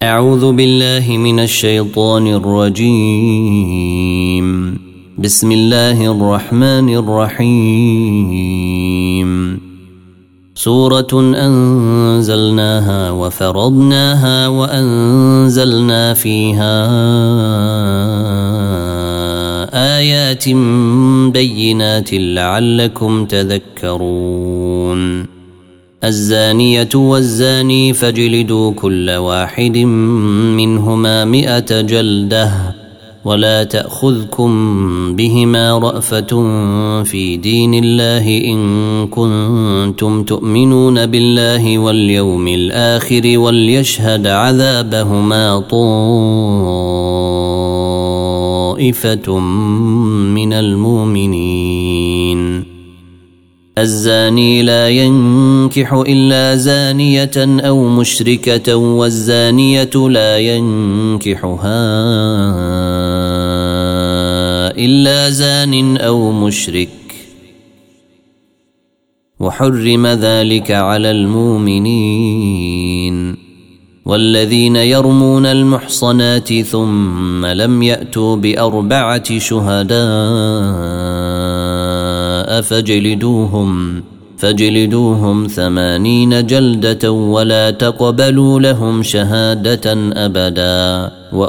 أعوذ بالله من الشيطان الرجيم. بسم الله الرحمن الرحيم. سورة أنزلناها وفرضناها وأنزلنا فيها آيات بينات لعلكم تذكرون. الزانية والزاني فاجلدوا كل واحد منهما 100 جلدة ولا تأخذكم بهما رأفة في دين الله إن كنتم تؤمنون بالله واليوم الآخر وليشهد عذابهما طائفة من المؤمنين. الزاني لا ينكح إلا زانية أو مشركة والزانية لا ينكحها إلا زان أو مشرك وحرم ذلك على المؤمنين. والذين يرمون المحصنات ثم لم يأتوا ب4 شهداء فاجلدوهم 80 جلدة ولا تقبلوا لهم شهادة أبدا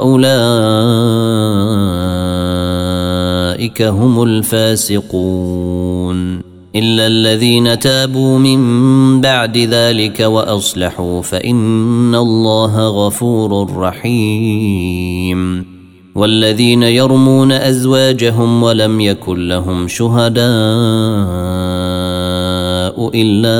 وأولئك هم الفاسقون. إلا الذين تابوا من بعد ذلك وأصلحوا فإن الله غفور رحيم. والذين يرمون أزواجهم ولم يكن لهم شهداء إلا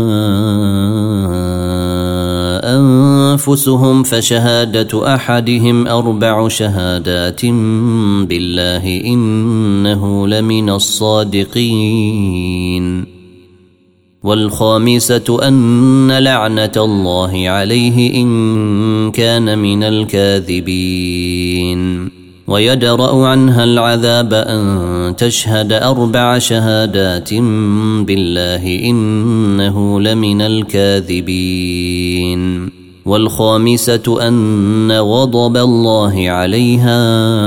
أنفسهم فشهادة أحدهم 4 شهادات بالله إنه لمن الصادقين. والخامسة أن لعنة الله عليه إن كان من الكاذبين. ويدرأ عنها العذاب أن تشهد 4 شهادات بالله إنه لمن الكاذبين. والخامسة أن غضب الله عليها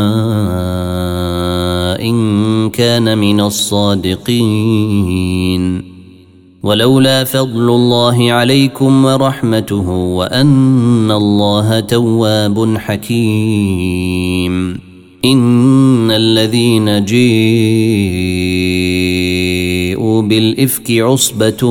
إن كان من الصادقين. ولولا فضل الله عليكم ورحمته وأن الله تواب حكيم. إن الذين جاءوا بالإفك عصبة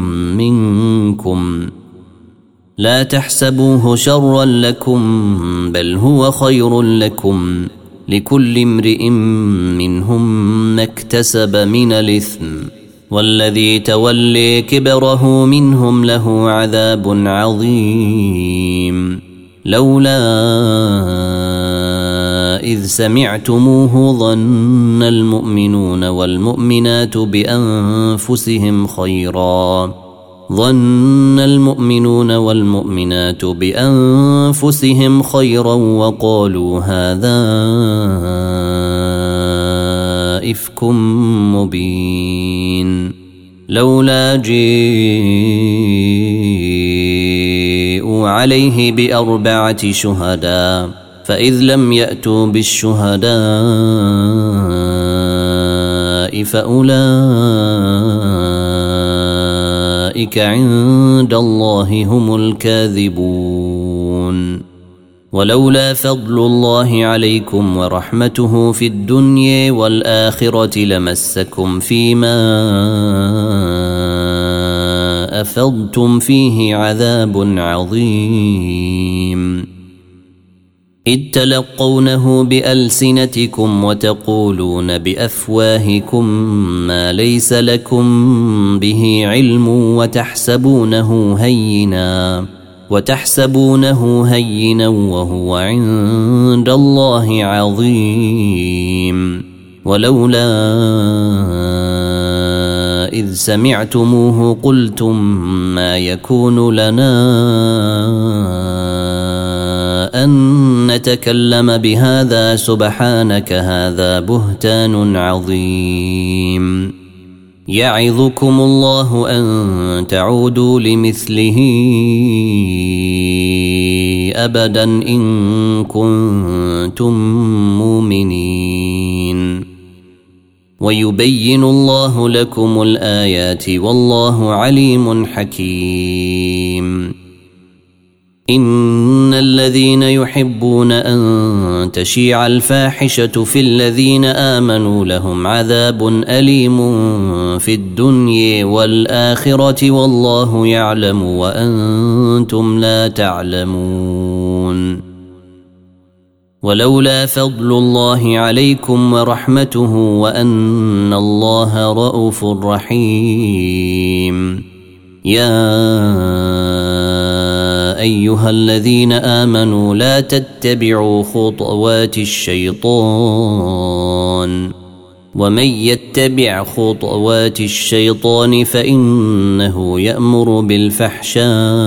منكم لا تحسبوه شرا لكم بل هو خير لكم لكل امرئ منهم ما اكتسب من الإثم والذي تولي كبره منهم له عذاب عظيم. لولا إذ سمعتموه ظن المؤمنون والمؤمنات بأنفسهم خيرا وقالوا هذا إفك مبين. لولا جاءوا عليه ب4 شهداء فإذ لم يأتوا بالشهداء فأولئك عند الله هم الكاذبون. ولولا فضل الله عليكم ورحمته في الدنيا والآخرة لمسكم فيما أفضتم فيه عذاب عظيم. إذ تلقونه بألسنتكم وتقولون بأفواهكم ما ليس لكم به علم وتحسبونه هينا وهو عند الله عظيم. ولولا إذ سمعتموه قلتم ما يكون لنا أن نتكلم بهذا سبحانك هذا بهتان عظيم. يعظكم الله أن تعودوا لمثله أبدا إن كنتم مؤمنين ويبين الله لكم الآيات والله عليم حكيم إن الذين يحبون أن تشيع الفاحشة في الذين آمنوا لهم عذاب أليم في الدنيا والآخرة والله يعلم وأنتم لا تعلمون ولولا فضل الله عليكم ورحمته وأن الله رؤوف رحيم يا أيها الذين آمنوا لا تتبعوا خطوات الشيطان ومن يتبع خطوات الشيطان فإنه يأمر بالفحشاء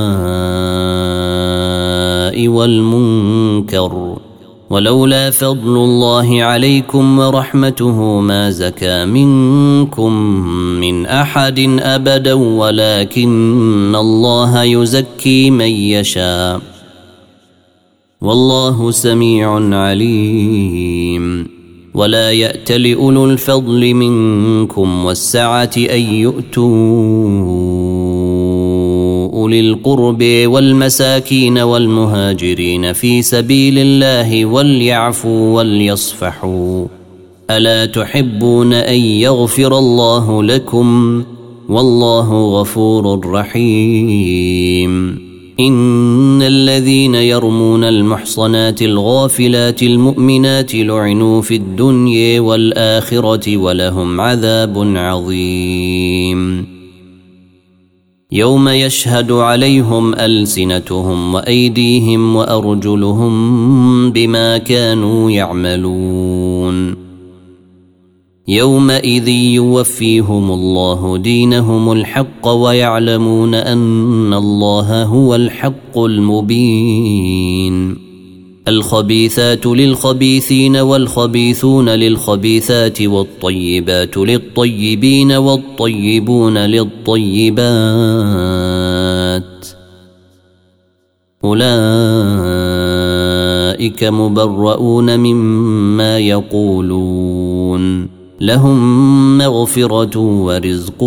والمنكر ولولا فضل الله عليكم ورحمته ما زكى منكم من أحد أبدا ولكن الله يزكي من يشاء والله سميع عليم ولا يأتل أولو الفضل منكم والسعة أن يؤتوا أولي القرب والمساكين والمهاجرين في سبيل الله وليعفوا وليصفحوا ألا تحبون أن يغفر الله لكم والله غفور رحيم إن الذين يرمون المحصنات الغافلات المؤمنات لعنوا في الدنيا والآخرة ولهم عذاب عظيم يوم يشهد عليهم ألسنتهم وأيديهم وأرجلهم بما كانوا يعملون يومئذ يوفيهم الله دينهم الحق ويعلمون أن الله هو الحق المبين الخبيثات للخبيثين والخبيثون للخبيثات والطيبات للطيبين والطيبون للطيبات أولئك مبرؤون مما يقولون لهم مغفرة ورزق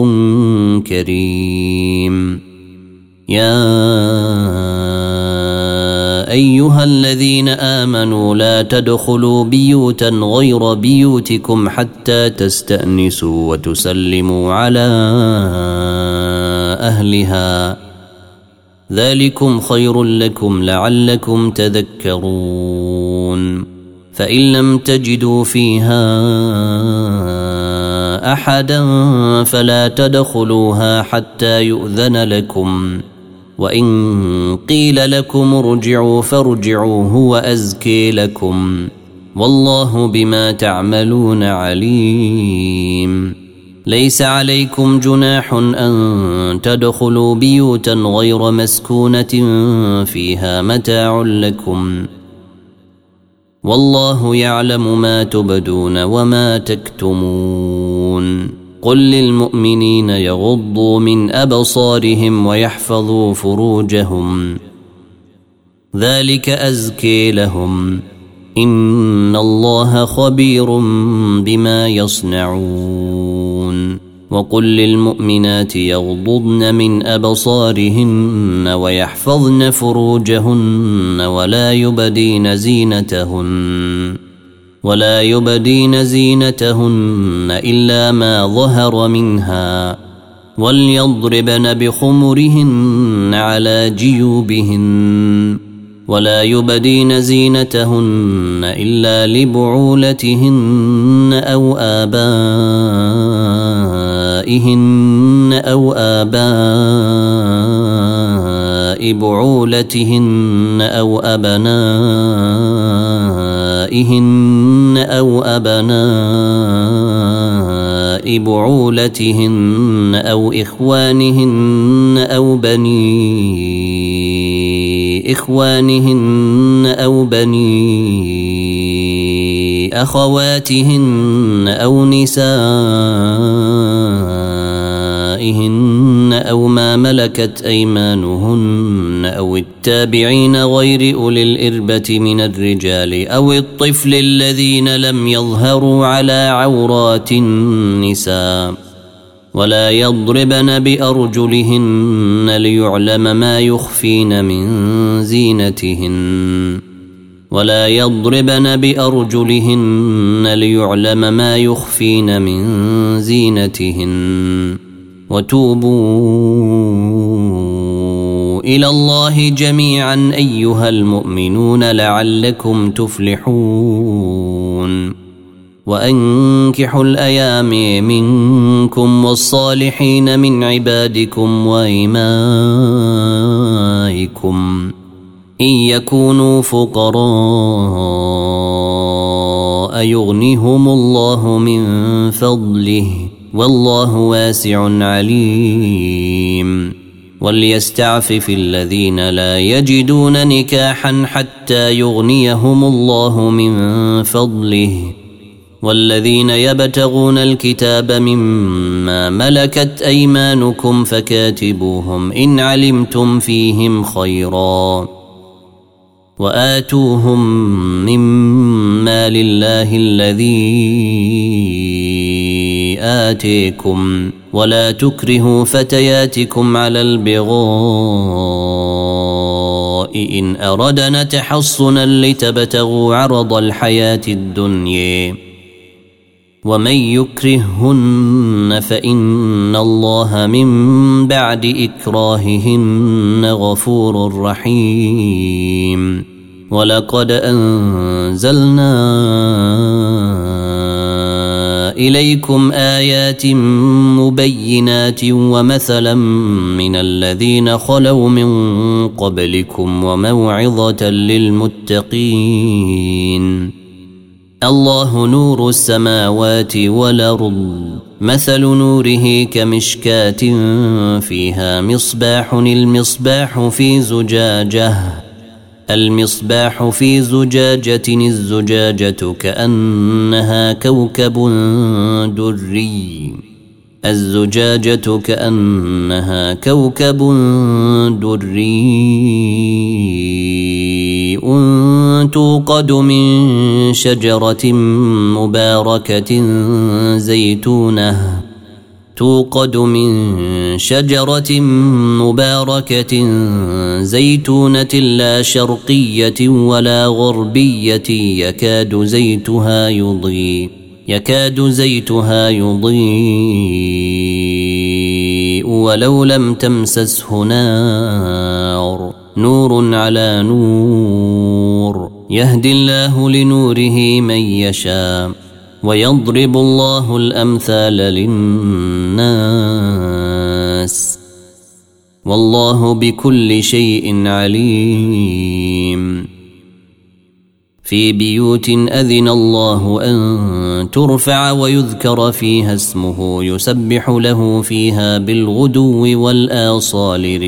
كريم يا أيها الذين آمنوا لا تدخلوا بيوتا غير بيوتكم حتى تستأنسوا وتسلموا على أهلها ذلكم خير لكم لعلكم تذكرون فإن لم تجدوا فيها أحدا فلا تدخلوها حتى يؤذن لكم وإن قيل لكم ارجعوا فارجعوا هو أزكي لكم والله بما تعملون عليم ليس عليكم جناح أن تدخلوا بيوتا غير مسكونة فيها متاع لكم والله يعلم ما تبدون وما تكتمون قل للمؤمنين يغضوا من أبصارهم ويحفظوا فروجهم ذلك أزكي لهم إن الله خبير بما يصنعون وقل للمؤمنات يغضضن من أبصارهن ويحفظن فروجهن ولا يبدين زينتهن إلا ما ظهر منها وليضربن بخمرهن على جيوبهن ولا يبدين زينتهن إلا لبعولتهن أو آباء بعولتهن أو أبناء بعولتهن أو إخوانهن أو بني إخوانهن أو بني أخواتهن أو نسائهن أبنائهن أو ما ملكت أيمانهن أو التابعين غير أولي الإربة من الرجال أو الطفل الذين لم يظهروا على عورات النساء ولا يضربن بأرجلهن ليعلم ما يخفين من زينتهن وتوبوا إلى الله جميعا أيها المؤمنون لعلكم تفلحون وأنكحوا الأيام منكم والصالحين من عبادكم وإمائكم إن يكونوا فقراء يغنهم الله من فضله والله واسع عليم وليستعفف الذين لا يجدون نكاحا حتى يغنيهم الله من فضله والذين يبتغون الكتاب مما ملكت أيمانكم فكاتبوهم إن علمتم فيهم خيرا وآتوهم مما لله الذي آتيكم ولا تكرهوا فتياتكم على البغاء إن أردنا تحصنا لتبتغوا عرض الحياة الدنيا ومن يكرههن فإن الله من بعد إكراههن غفور رحيم ولقد أنزلنا إليكم آيات مبينات ومثلا من الذين خلوا من قبلكم وموعظة للمتقين الله نور السماوات والأرض مثل نوره كمشكاة فيها مصباح المصباح في زجاجة الزجاجة كأنها كوكب دري توقد من شجرة مباركة زيتونة لا شرقية ولا غربية يكاد زيتها يضيء ولو لم تمسسه نار نور على نور يهدي الله لنوره من يشاء ويضرب الله الأمثال للناس والله بكل شيء عليم في بيوت أذن الله أن ترفع ويذكر فيها اسمه يسبح له فيها بالغدو والآصال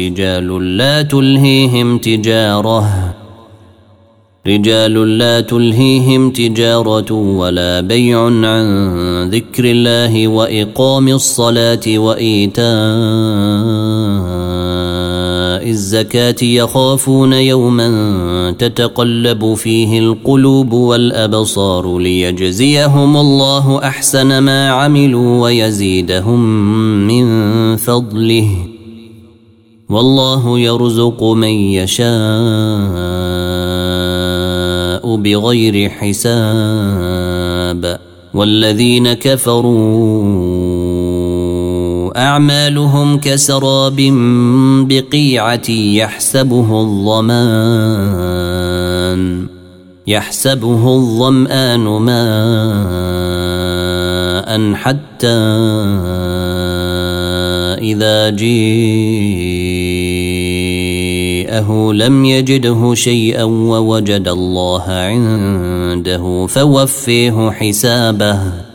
رجال لا تلهيهم تجارة ولا بيع عن ذكر الله وإقام الصلاة وإيتاء الزكاة يخافون يوما تتقلب فيه القلوب والأبصار ليجزيهم الله أحسن ما عملوا ويزيدهم من فضله والله يرزق من يشاء بغير حساب والذين كفروا أعمالهم كسراب بقيعة يحسبه الظمآن ماء حتى إذا جاءه لم يجده شيئا ووجد الله عنده فوفيه حسابه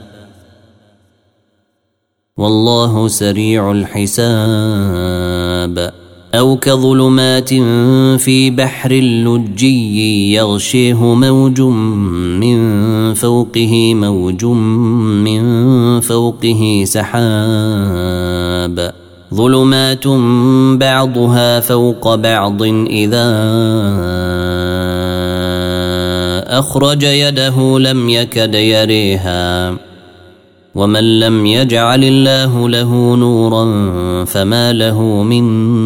والله سريع الحساب أو كظلمات في بحر لجي يغشيه موج من فوقه سحاب ظلمات بعضها فوق بعض إذا أخرج يده لم يكد يريها ومن لم يجعل الله له نورا فما له من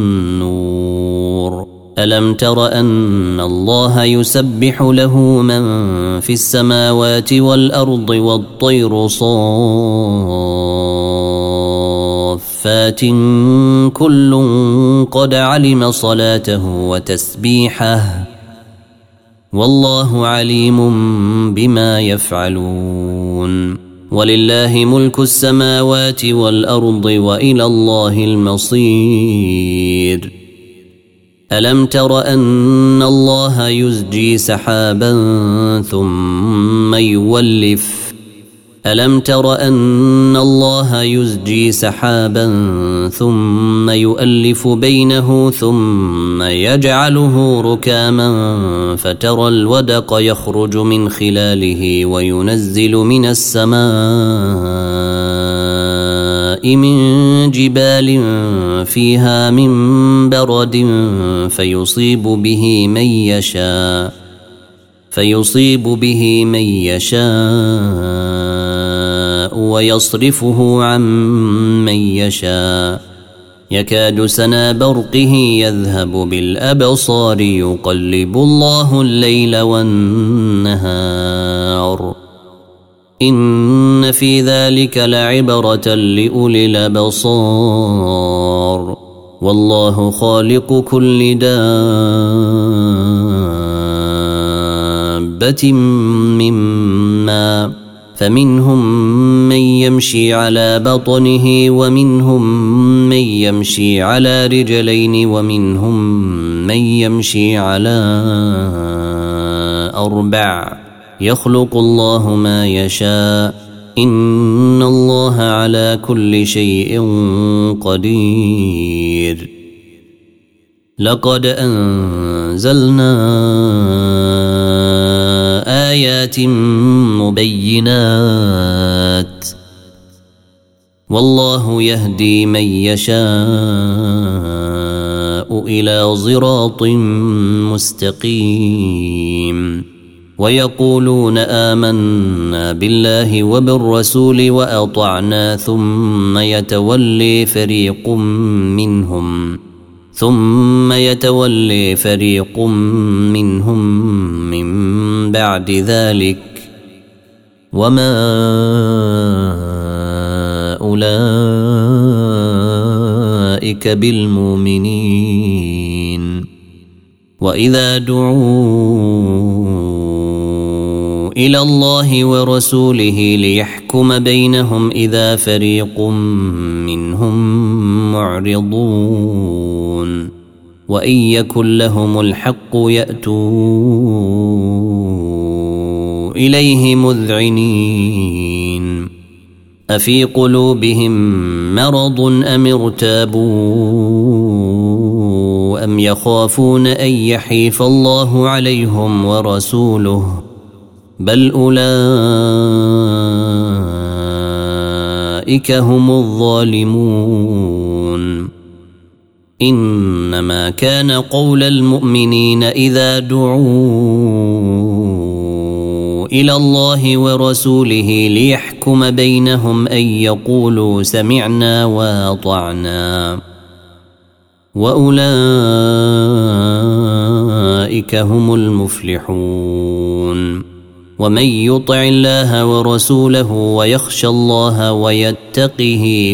نور ألم تر أن الله يسبح له من في السماوات والأرض والطير صافات كل قد علم صلاته وتسبيحه والله عليم بما يفعلون ولله ملك السماوات والأرض وإلى الله المصير ألم تر أن الله يزجي سحابا ثم يولف ألم تر أن الله يزجي سحابا ثم يؤلف بينه ثم يجعله ركاما فترى الودق يخرج من خلاله وينزل من السماء من جبال فيها من برد فيصيب به من يشاء ويصرفه عن من يشاء يكاد سنا برقه يذهب بالأبصار يقلب الله الليل والنهار إن في ذلك لعبرة لأولي الأبصار والله خالق كل دابة مما فمنهم من يمشي على بطنه ومنهم من يمشي على رجلين ومنهم من يمشي على 4 يخلق الله ما يشاء إن الله على كل شيء قدير لقد أنزلنا آيات مبينات والله يهدي من يشاء إلى صراط مستقيم ويقولون آمنا بالله وبالرسول وأطعنا ثم يتولي فريق منهم من بعد ذلك وما أولئك بالمؤمنين وإذا دعوا إلى الله ورسوله ليحكم بينهم إذا فريق منهم معرضون وإن يكن لهم الحق يأتوا إليه مذعنين أفي قلوبهم مرض أم ارتابوا أم يخافون أن يحيف الله عليهم ورسوله بل أولئك هم الظالمون إنما كان قول المؤمنين إذا دعوا إلى الله ورسوله ليحكم بينهم أن يقولوا سمعنا وأطعنا وأولئك هم المفلحون ومن يطع الله ورسوله ويخشى الله ويتقه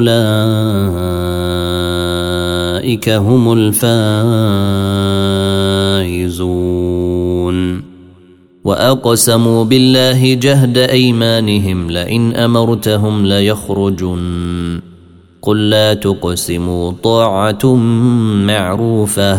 فأولئك هم الفائزون وأقسموا بالله جهد أيمانهم لئن أمرتهم ليخرجن قل لا تقسموا طاعة معروفة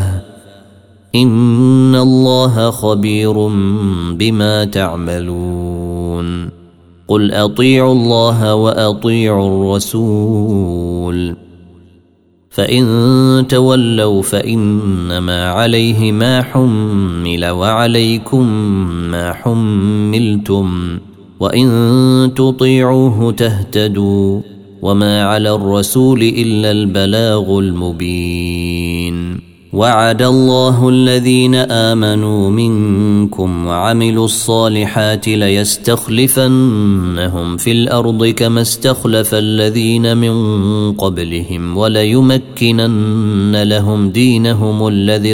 إن الله خبير بما تعملون قل أطيعوا الله وأطيعوا الرسول فإن تولوا فإنما عليه ما حمل وعليكم ما حملتم وإن تطيعوه تهتدوا وما على الرسول إلا البلاغ المبين. وعد الله الذين آمنوا منكم وعملوا الصالحات ليستخلفنهم في الأرض كما استخلف الذين من قبلهم وليمكنن لهم دينهم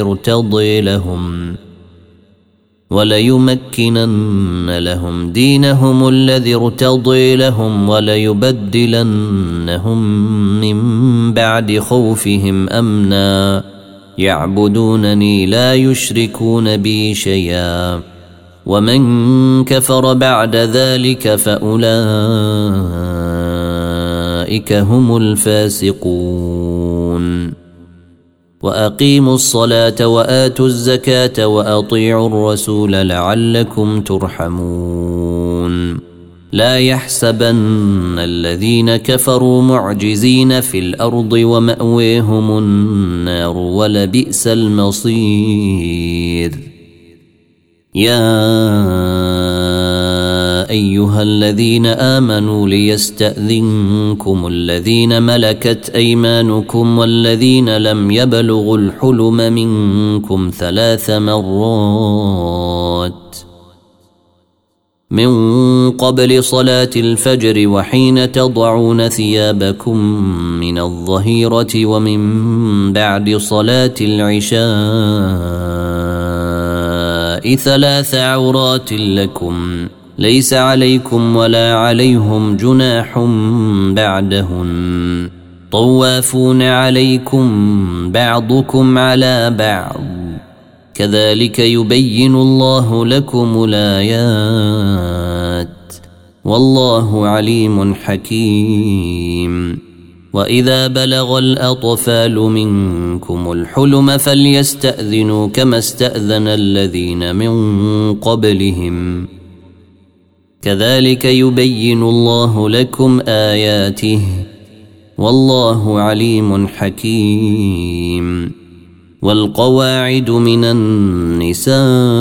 الذي ارتضي لهم وليبدلنهم من بعد خوفهم أمنا يعبدونني لا يشركون بي شيئا ومن كفر بعد ذلك فأولئك هم الفاسقون. وأقيموا الصلاة وآتوا الزكاة وأطيعوا الرسول لعلكم ترحمون. لا يحسبن الذين كفروا معجزين في الأرض ومأويهم النار ولبئس المصير. يا أيها الذين آمنوا ليستأذنكم الذين ملكت أيمانكم والذين لم يبلغوا الحلم منكم 3 مرات من قبل صلاة الفجر وحين تضعون ثيابكم من الظهيرة ومن بعد صلاة العشاء 3 عورات لكم ليس عليكم ولا عليهم جناح بعدهن طوافون عليكم بعضكم على بعض كذلك يبين الله لكم الآيات والله عليم حكيم. وإذا بلغ الأطفال منكم الحلم فليستأذنوا كما استأذن الذين من قبلهم كذلك يبين الله لكم آياته والله عليم حكيم. والقواعد من النساء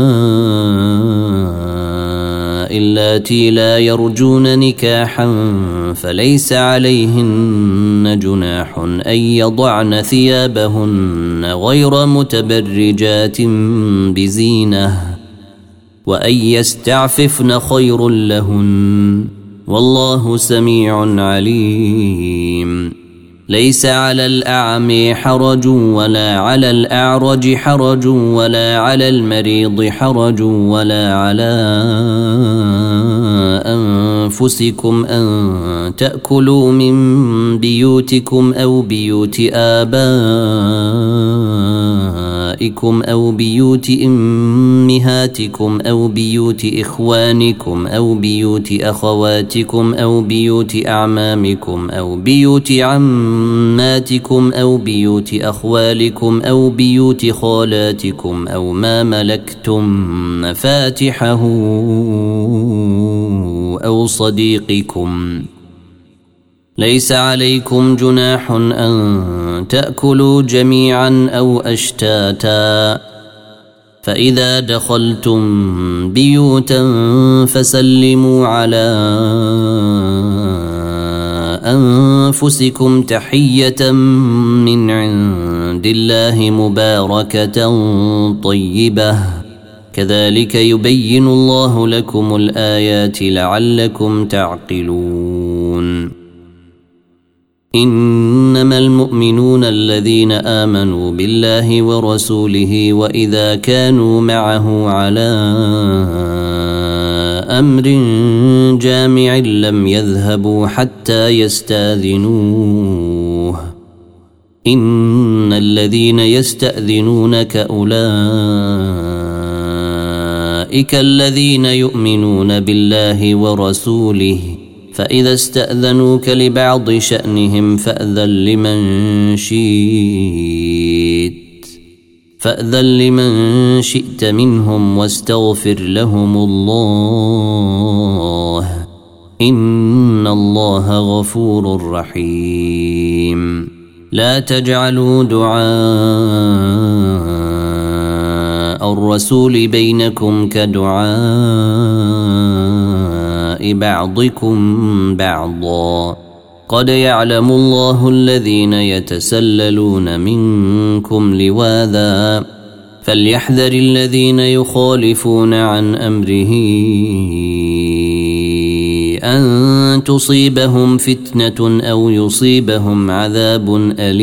اللاتي لا يرجون نكاحا فليس عليهن جناح أن يضعن ثيابهن غير متبرجات بزينة وأن يستعففن خير لهن والله سميع عليم. ليس على الأعمى حرج ولا على الأعرج حرج ولا على المريض حرج ولا على أنفسكم أن تأكلوا من بيوتكم أو بيوت آبائكم أو بيوت أمهاتكم أو بيوت إخوانكم أو بيوت أخواتكم أو بيوت أعمامكم أو بيوت عماتكم أو بيوت أخوالكم أو بيوت خالاتكم أو ما ملكتم مفاتحه أو صديقكم. ليس عليكم جناح أن تأكلوا جميعا أو أشتاتا فإذا دخلتم بيوتا فسلموا على أنفسكم تحية من عند الله مباركة طيبة كذلك يبين الله لكم الآيات لعلكم تعقلون. إنما المؤمنون الذين آمنوا بالله ورسوله وإذا كانوا معه على أمر جامع لم يذهبوا حتى يستأذنوه. إن الذين يستأذنونك أولئك الذين يؤمنون بالله ورسوله فإذا استأذنوك لبعض شأنهم فأذن لمن شئت منهم واستغفر لهم الله إن الله غفور رحيم. لا تجعلوا دعاء الرسول بينكم كدعاء بعضكم بعضا قد يعلم الله الذين يتسللون منكم لواذا فليحذر الذين يخالفون عن أمره أن تصيبهم فتنة أو يصيبهم عذاب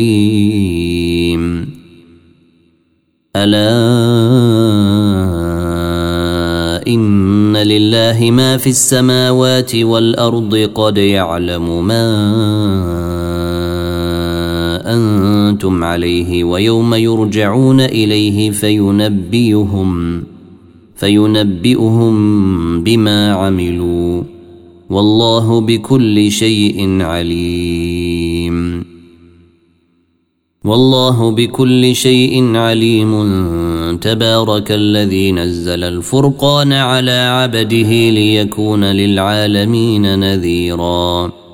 أليم ألا إن لله ما في السماوات والأرض قد يعلم ما أنتم عليه ويوم يرجعون إليه فينبئهم بما عملوا والله بكل شيء عليم والله بكل شيء عليم تبارك الذي نزل الفرقان على عبده ليكون للعالمين نذيراً